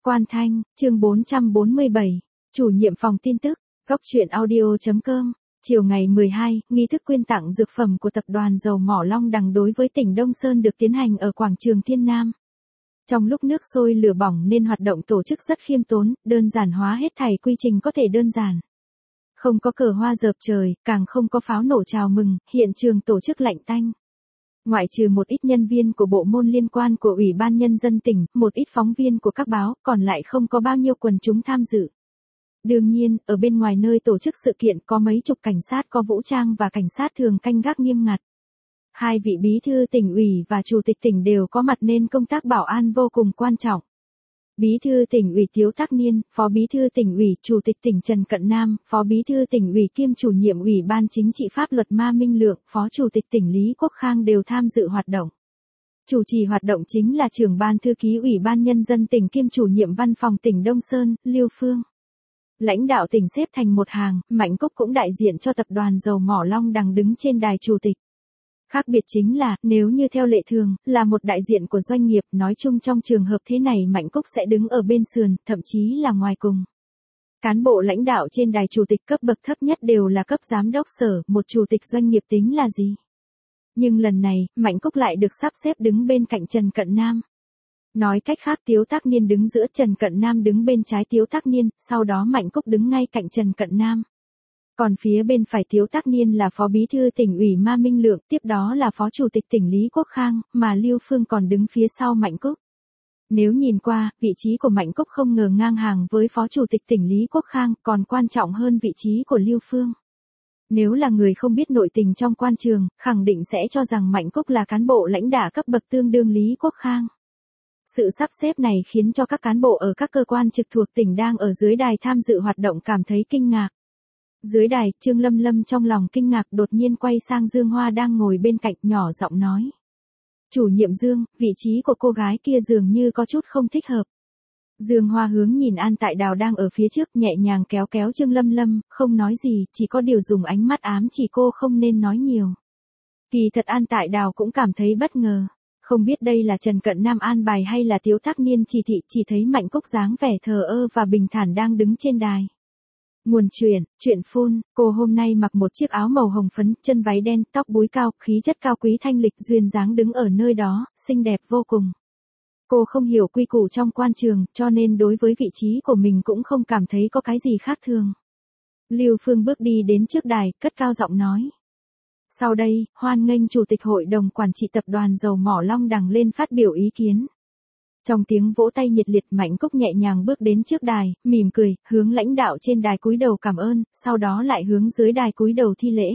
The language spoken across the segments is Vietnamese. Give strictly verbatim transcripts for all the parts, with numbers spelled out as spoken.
Quan Thanh, chương bốn trăm bốn mươi bảy, chủ nhiệm phòng tin tức, góc truyện audio.com. Chiều ngày mười hai, nghi thức quyên tặng dược phẩm của tập đoàn dầu mỏ Long Đằng đối với tỉnh Đông Sơn được tiến hành ở quảng trường Thiên Nam. Trong lúc nước sôi lửa bỏng nên hoạt động tổ chức rất khiêm tốn, đơn giản hóa hết thảy quy trình có thể đơn giản. Không có cờ hoa dợp trời, càng không có pháo nổ chào mừng, hiện trường tổ chức lạnh tanh. Ngoại trừ một ít nhân viên của bộ môn liên quan của Ủy ban Nhân dân tỉnh, một ít phóng viên của các báo, còn lại không có bao nhiêu quần chúng tham dự. Đương nhiên, ở bên ngoài nơi tổ chức sự kiện có mấy chục cảnh sát có vũ trang và cảnh sát thường canh gác nghiêm ngặt. Hai vị bí thư tỉnh ủy và chủ tịch tỉnh đều có mặt nên công tác bảo an vô cùng quan trọng. Bí thư tỉnh ủy Tiếu Tắc Niên, phó bí thư tỉnh ủy, chủ tịch tỉnh Trần Cận Nam, phó bí thư tỉnh ủy kiêm chủ nhiệm Ủy ban Chính trị Pháp luật Ma Minh Lượng, phó chủ tịch tỉnh Lý Quốc Khang đều tham dự hoạt động. Chủ trì hoạt động chính là trưởng ban thư ký Ủy ban Nhân dân tỉnh kiêm chủ nhiệm văn phòng tỉnh Đông Sơn, Liêu Phương. Lãnh đạo tỉnh xếp thành một hàng, Mạnh Cúc cũng đại diện cho tập đoàn dầu mỏ Long Đằng đứng trên đài chủ tịch. Khác biệt chính là, nếu như theo lệ thường, là một đại diện của doanh nghiệp, nói chung trong trường hợp thế này Mạnh Cúc sẽ đứng ở bên sườn, thậm chí là ngoài cùng. Cán bộ lãnh đạo trên đài chủ tịch cấp bậc thấp nhất đều là cấp giám đốc sở, một chủ tịch doanh nghiệp tính là gì. Nhưng lần này, Mạnh Cúc lại được sắp xếp đứng bên cạnh Trần Cận Nam. Nói cách khác Tiếu Tắc Niên đứng giữa, Trần Cận Nam đứng bên trái Tiếu Tắc Niên, sau đó Mạnh Cúc đứng ngay cạnh Trần Cận Nam. Còn phía bên phải Tiếu Tắc Niên là phó bí thư tỉnh ủy Ma Minh Lượng, tiếp đó là phó chủ tịch tỉnh Lý Quốc Khang, mà Liêu Phương còn đứng phía sau Mạnh Cúc. Nếu nhìn qua, vị trí của Mạnh Cúc không ngờ ngang hàng với phó chủ tịch tỉnh Lý Quốc Khang, còn quan trọng hơn vị trí của Liêu Phương. Nếu là người không biết nội tình trong quan trường, khẳng định sẽ cho rằng Mạnh Cúc là cán bộ lãnh đạo cấp bậc tương đương Lý Quốc Khang. Sự sắp xếp này khiến cho các cán bộ ở các cơ quan trực thuộc tỉnh đang ở dưới đài tham dự hoạt động cảm thấy kinh ngạc. Dưới đài, Trương Lâm Lâm trong lòng kinh ngạc đột nhiên quay sang Dương Hoa đang ngồi bên cạnh, nhỏ giọng nói. Chủ nhiệm Dương, vị trí của cô gái kia dường như có chút không thích hợp. Dương Hoa hướng nhìn An Tại Đào đang ở phía trước, nhẹ nhàng kéo kéo Trương Lâm Lâm, không nói gì, chỉ có điều dùng ánh mắt ám chỉ cô không nên nói nhiều. Kỳ thật An Tại Đào cũng cảm thấy bất ngờ. Không biết đây là Trần Cận Nam an bài hay là Tiếu Tắc Niên chỉ thị, chỉ thấy Mạnh Cúc dáng vẻ thờ ơ và bình thản đang đứng trên đài. Nguồn chuyện, chuyện phun, cô hôm nay mặc một chiếc áo màu hồng phấn, chân váy đen, tóc búi cao, khí chất cao quý thanh lịch duyên dáng đứng ở nơi đó, xinh đẹp vô cùng. Cô không hiểu quy củ trong quan trường, cho nên đối với vị trí của mình cũng không cảm thấy có cái gì khác thường. Liêu Phương bước đi đến trước đài, cất cao giọng nói. Sau đây, hoan nghênh Chủ tịch Hội đồng Quản trị Tập đoàn Dầu mỏ Long Đằng lên phát biểu ý kiến. Trong tiếng vỗ tay nhiệt liệt, Mạnh Cúc nhẹ nhàng bước đến trước đài, mỉm cười, hướng lãnh đạo trên đài cúi đầu cảm ơn, sau đó lại hướng dưới đài cúi đầu thi lễ.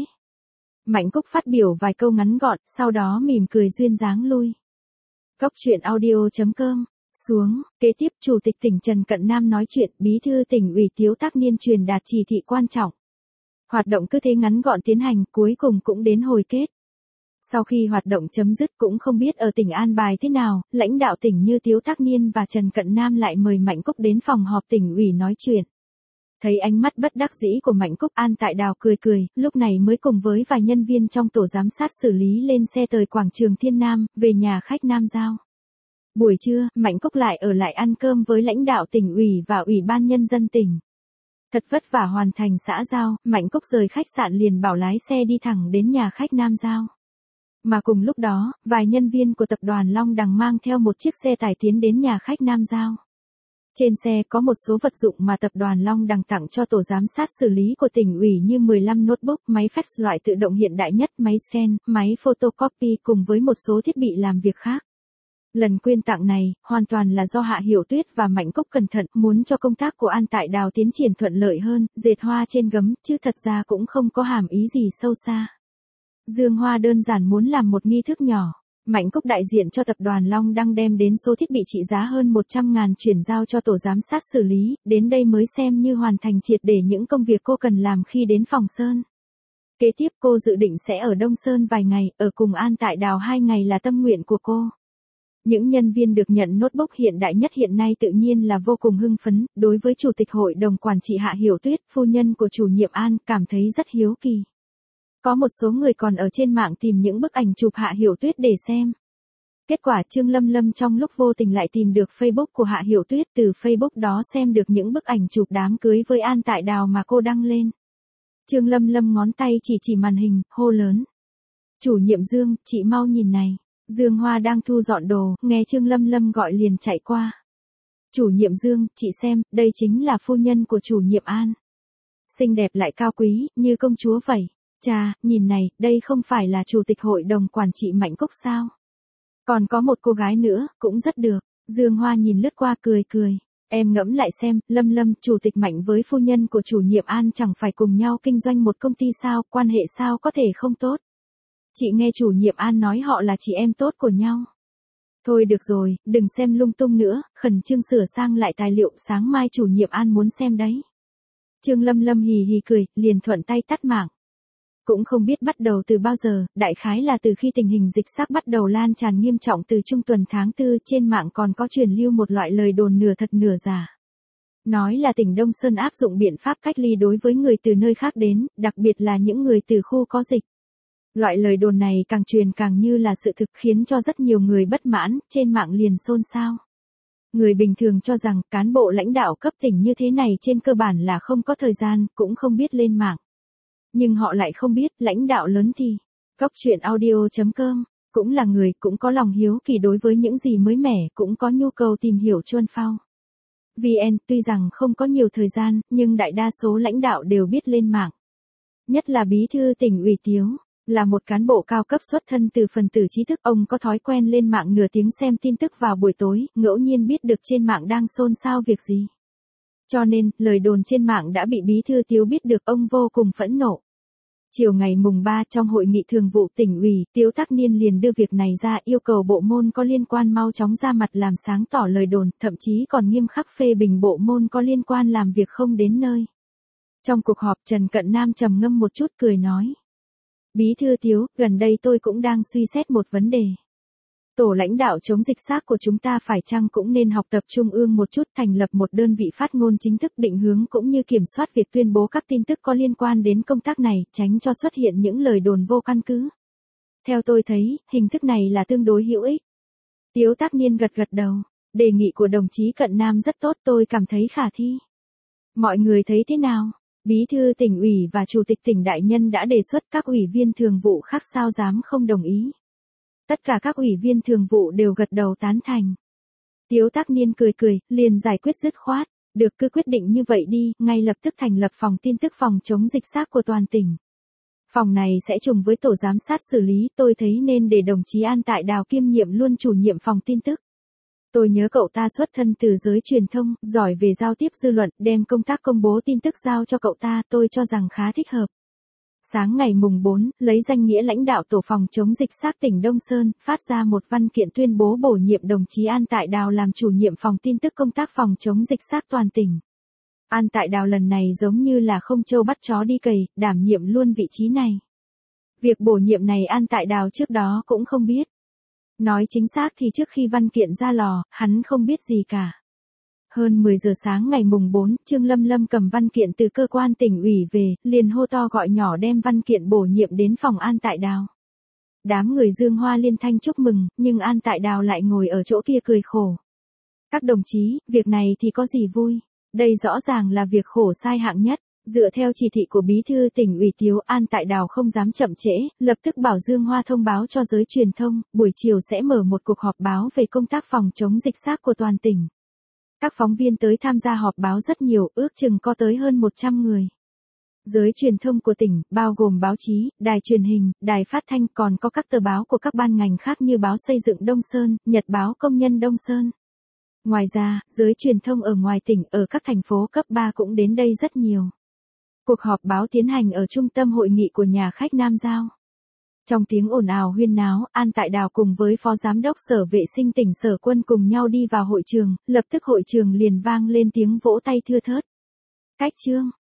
Mạnh Cúc phát biểu vài câu ngắn gọn, sau đó mỉm cười duyên dáng lui. Góc truyện audio.com. Xuống, kế tiếp Chủ tịch tỉnh Trần Cận Nam nói chuyện, bí thư tỉnh ủy Tiếu Tắc Niên truyền đạt chỉ thị quan trọng. Hoạt động cứ thế ngắn gọn tiến hành, cuối cùng cũng đến hồi kết. Sau khi hoạt động chấm dứt cũng không biết ở tỉnh an bài thế nào, lãnh đạo tỉnh như Tiếu Tắc Niên và Trần Cận Nam lại mời Mạnh Cúc đến phòng họp tỉnh ủy nói chuyện. Thấy ánh mắt bất đắc dĩ của Mạnh Cúc, An Tại Đào cười cười, lúc này mới cùng với vài nhân viên trong tổ giám sát xử lý lên xe tới quảng trường Thiên Nam, về nhà khách Nam Giao. Buổi trưa, Mạnh Cúc lại ở lại ăn cơm với lãnh đạo tỉnh ủy và Ủy ban Nhân dân tỉnh. Thật vất vả hoàn thành xã giao, Mạnh Cúc rời khách sạn liền bảo lái xe đi thẳng đến nhà khách Nam Giao. Mà cùng lúc đó, vài nhân viên của tập đoàn Long Đằng mang theo một chiếc xe tải tiến đến nhà khách Nam Giao. Trên xe có một số vật dụng mà tập đoàn Long Đằng tặng cho tổ giám sát xử lý của tỉnh ủy như mười lăm notebook, máy fax loại tự động hiện đại nhất, máy scan, máy photocopy cùng với một số thiết bị làm việc khác. Lần quyên tặng này, hoàn toàn là do Hạ Hiểu Tuyết và Mạnh Cúc cẩn thận, muốn cho công tác của An Tại Đào tiến triển thuận lợi hơn, dệt hoa trên gấm, chứ thật ra cũng không có hàm ý gì sâu xa. Dương Hoa đơn giản muốn làm một nghi thức nhỏ. Mạnh Cúc đại diện cho tập đoàn Long Đăng đem đến số thiết bị trị giá hơn một trăm ngàn chuyển giao cho tổ giám sát xử lý, đến đây mới xem như hoàn thành triệt để những công việc cô cần làm khi đến Phòng Sơn. Kế tiếp cô dự định sẽ ở Đông Sơn vài ngày, ở cùng An Tại Đào hai ngày là tâm nguyện của cô. Những nhân viên được nhận notebook hiện đại nhất hiện nay tự nhiên là vô cùng hưng phấn, đối với Chủ tịch Hội đồng Quản trị Hạ Hiểu Tuyết, phu nhân của chủ nhiệm An, cảm thấy rất hiếu kỳ. Có một số người còn ở trên mạng tìm những bức ảnh chụp Hạ Hiểu Tuyết để xem. Kết quả Trương Lâm Lâm trong lúc vô tình lại tìm được Facebook của Hạ Hiểu Tuyết, từ Facebook đó xem được những bức ảnh chụp đám cưới với An Tại Đào mà cô đăng lên. Trương Lâm Lâm ngón tay chỉ chỉ màn hình, hô lớn. Chủ nhiệm Dương, chị mau nhìn này. Dương Hoa đang thu dọn đồ, nghe Trương Lâm Lâm gọi liền chạy qua. Chủ nhiệm Dương, chị xem, đây chính là phu nhân của chủ nhiệm An. Xinh đẹp lại cao quý, như công chúa vậy. Chà, nhìn này, đây không phải là chủ tịch hội đồng quản trị Mạnh Cúc sao? Còn có một cô gái nữa, cũng rất được. Dương Hoa nhìn lướt qua cười cười. Em ngẫm lại xem, Lâm Lâm, chủ tịch Mạnh với phu nhân của chủ nhiệm An chẳng phải cùng nhau kinh doanh một công ty sao, quan hệ sao có thể không tốt. Chị nghe chủ nhiệm An nói họ là chị em tốt của nhau. Thôi được rồi, đừng xem lung tung nữa, khẩn trương sửa sang lại tài liệu, sáng mai chủ nhiệm An muốn xem đấy. Trương Lâm Lâm hì hì cười, liền thuận tay tắt mạng. Cũng không biết bắt đầu từ bao giờ, đại khái là từ khi tình hình dịch xác bắt đầu lan tràn nghiêm trọng từ trung tuần tháng tư, trên mạng còn có truyền lưu một loại lời đồn nửa thật nửa giả. Nói là tỉnh Đông Sơn áp dụng biện pháp cách ly đối với người từ nơi khác đến, đặc biệt là những người từ khu có dịch. Loại lời đồn này càng truyền càng như là sự thực, khiến cho rất nhiều người bất mãn, trên mạng liền xôn xao. Người bình thường cho rằng cán bộ lãnh đạo cấp tỉnh như thế này trên cơ bản là không có thời gian, cũng không biết lên mạng. Nhưng họ lại không biết, lãnh đạo lớn thì, Góc Chuyện Audio chấm com, cũng là người, cũng có lòng hiếu kỳ đối với những gì mới mẻ, cũng có nhu cầu tìm hiểu chuôn phao. vê en, tuy rằng không có nhiều thời gian, nhưng đại đa số lãnh đạo đều biết lên mạng. Nhất là bí thư tỉnh ủy Tiếu, là một cán bộ cao cấp xuất thân từ phần tử trí thức, ông có thói quen lên mạng nửa tiếng xem tin tức vào buổi tối, ngẫu nhiên biết được trên mạng đang xôn xao việc gì. Cho nên, lời đồn trên mạng đã bị bí thư Tiếu biết được, ông vô cùng phẫn nộ. Chiều ngày mùng ba trong hội nghị thường vụ tỉnh ủy, Tiếu Tắc Niên liền đưa việc này ra, yêu cầu bộ môn có liên quan mau chóng ra mặt làm sáng tỏ lời đồn, thậm chí còn nghiêm khắc phê bình bộ môn có liên quan làm việc không đến nơi. Trong cuộc họp, Trần Cận Nam trầm ngâm một chút cười nói. Bí thư Tiếu, gần đây tôi cũng đang suy xét một vấn đề. Tổ lãnh đạo chống dịch xác của chúng ta phải chăng cũng nên học tập trung ương một chút, thành lập một đơn vị phát ngôn chính thức định hướng cũng như kiểm soát việc tuyên bố các tin tức có liên quan đến công tác này, tránh cho xuất hiện những lời đồn vô căn cứ. Theo tôi thấy, hình thức này là tương đối hữu ích. Tiếu Tắc Niên gật gật đầu, đề nghị của đồng chí Cận Nam rất tốt, tôi cảm thấy khả thi. Mọi người thấy thế nào? Bí thư tỉnh ủy và chủ tịch tỉnh đại nhân đã đề xuất, các ủy viên thường vụ khác sao dám không đồng ý. Tất cả các ủy viên thường vụ đều gật đầu tán thành. Tiếu Tắc Niên cười cười, liền giải quyết dứt khoát. Được, cứ quyết định như vậy đi, ngay lập tức thành lập phòng tin tức phòng chống dịch xác của toàn tỉnh. Phòng này sẽ trùng với tổ giám sát xử lý, tôi thấy nên để đồng chí An Tại Đào kiêm nhiệm luôn chủ nhiệm phòng tin tức. Tôi nhớ cậu ta xuất thân từ giới truyền thông, giỏi về giao tiếp dư luận, đem công tác công bố tin tức giao cho cậu ta, tôi cho rằng khá thích hợp. Sáng ngày mùng bốn, lấy danh nghĩa lãnh đạo tổ phòng chống dịch xác tỉnh Đông Sơn, phát ra một văn kiện tuyên bố bổ nhiệm đồng chí An Tại Đào làm chủ nhiệm phòng tin tức công tác phòng chống dịch xác toàn tỉnh. An Tại Đào lần này giống như là không trâu bắt chó đi cày, đảm nhiệm luôn vị trí này. Việc bổ nhiệm này An Tại Đào trước đó cũng không biết. Nói chính xác thì trước khi văn kiện ra lò, hắn không biết gì cả. Hơn mười giờ sáng ngày mùng bốn, Trương Lâm Lâm cầm văn kiện từ cơ quan tỉnh ủy về, liền hô to gọi nhỏ đem văn kiện bổ nhiệm đến phòng An Tại Đào. Đám người Dương Hoa liên thanh chúc mừng, nhưng An Tại Đào lại ngồi ở chỗ kia cười khổ. Các đồng chí, việc này thì có gì vui? Đây rõ ràng là việc khổ sai hạng nhất. Dựa theo chỉ thị của bí thư tỉnh ủy Tiếu, An Tại Đào không dám chậm trễ, lập tức bảo Dương Hoa thông báo cho giới truyền thông, buổi chiều sẽ mở một cuộc họp báo về công tác phòng chống dịch xác của toàn tỉnh. Các phóng viên tới tham gia họp báo rất nhiều, ước chừng có tới hơn một trăm người. Giới truyền thông của tỉnh, bao gồm báo chí, đài truyền hình, đài phát thanh, còn có các tờ báo của các ban ngành khác như báo Xây dựng Đông Sơn, Nhật báo Công nhân Đông Sơn. Ngoài ra, giới truyền thông ở ngoài tỉnh, ở các thành phố cấp ba cũng đến đây rất nhiều. Cuộc họp báo tiến hành ở trung tâm hội nghị của nhà khách Nam Giao. Trong tiếng ồn ào huyên náo, An Tại Đào cùng với Phó Giám đốc Sở Vệ sinh tỉnh Sở Quân cùng nhau đi vào hội trường, lập tức hội trường liền vang lên tiếng vỗ tay thưa thớt. Cách chương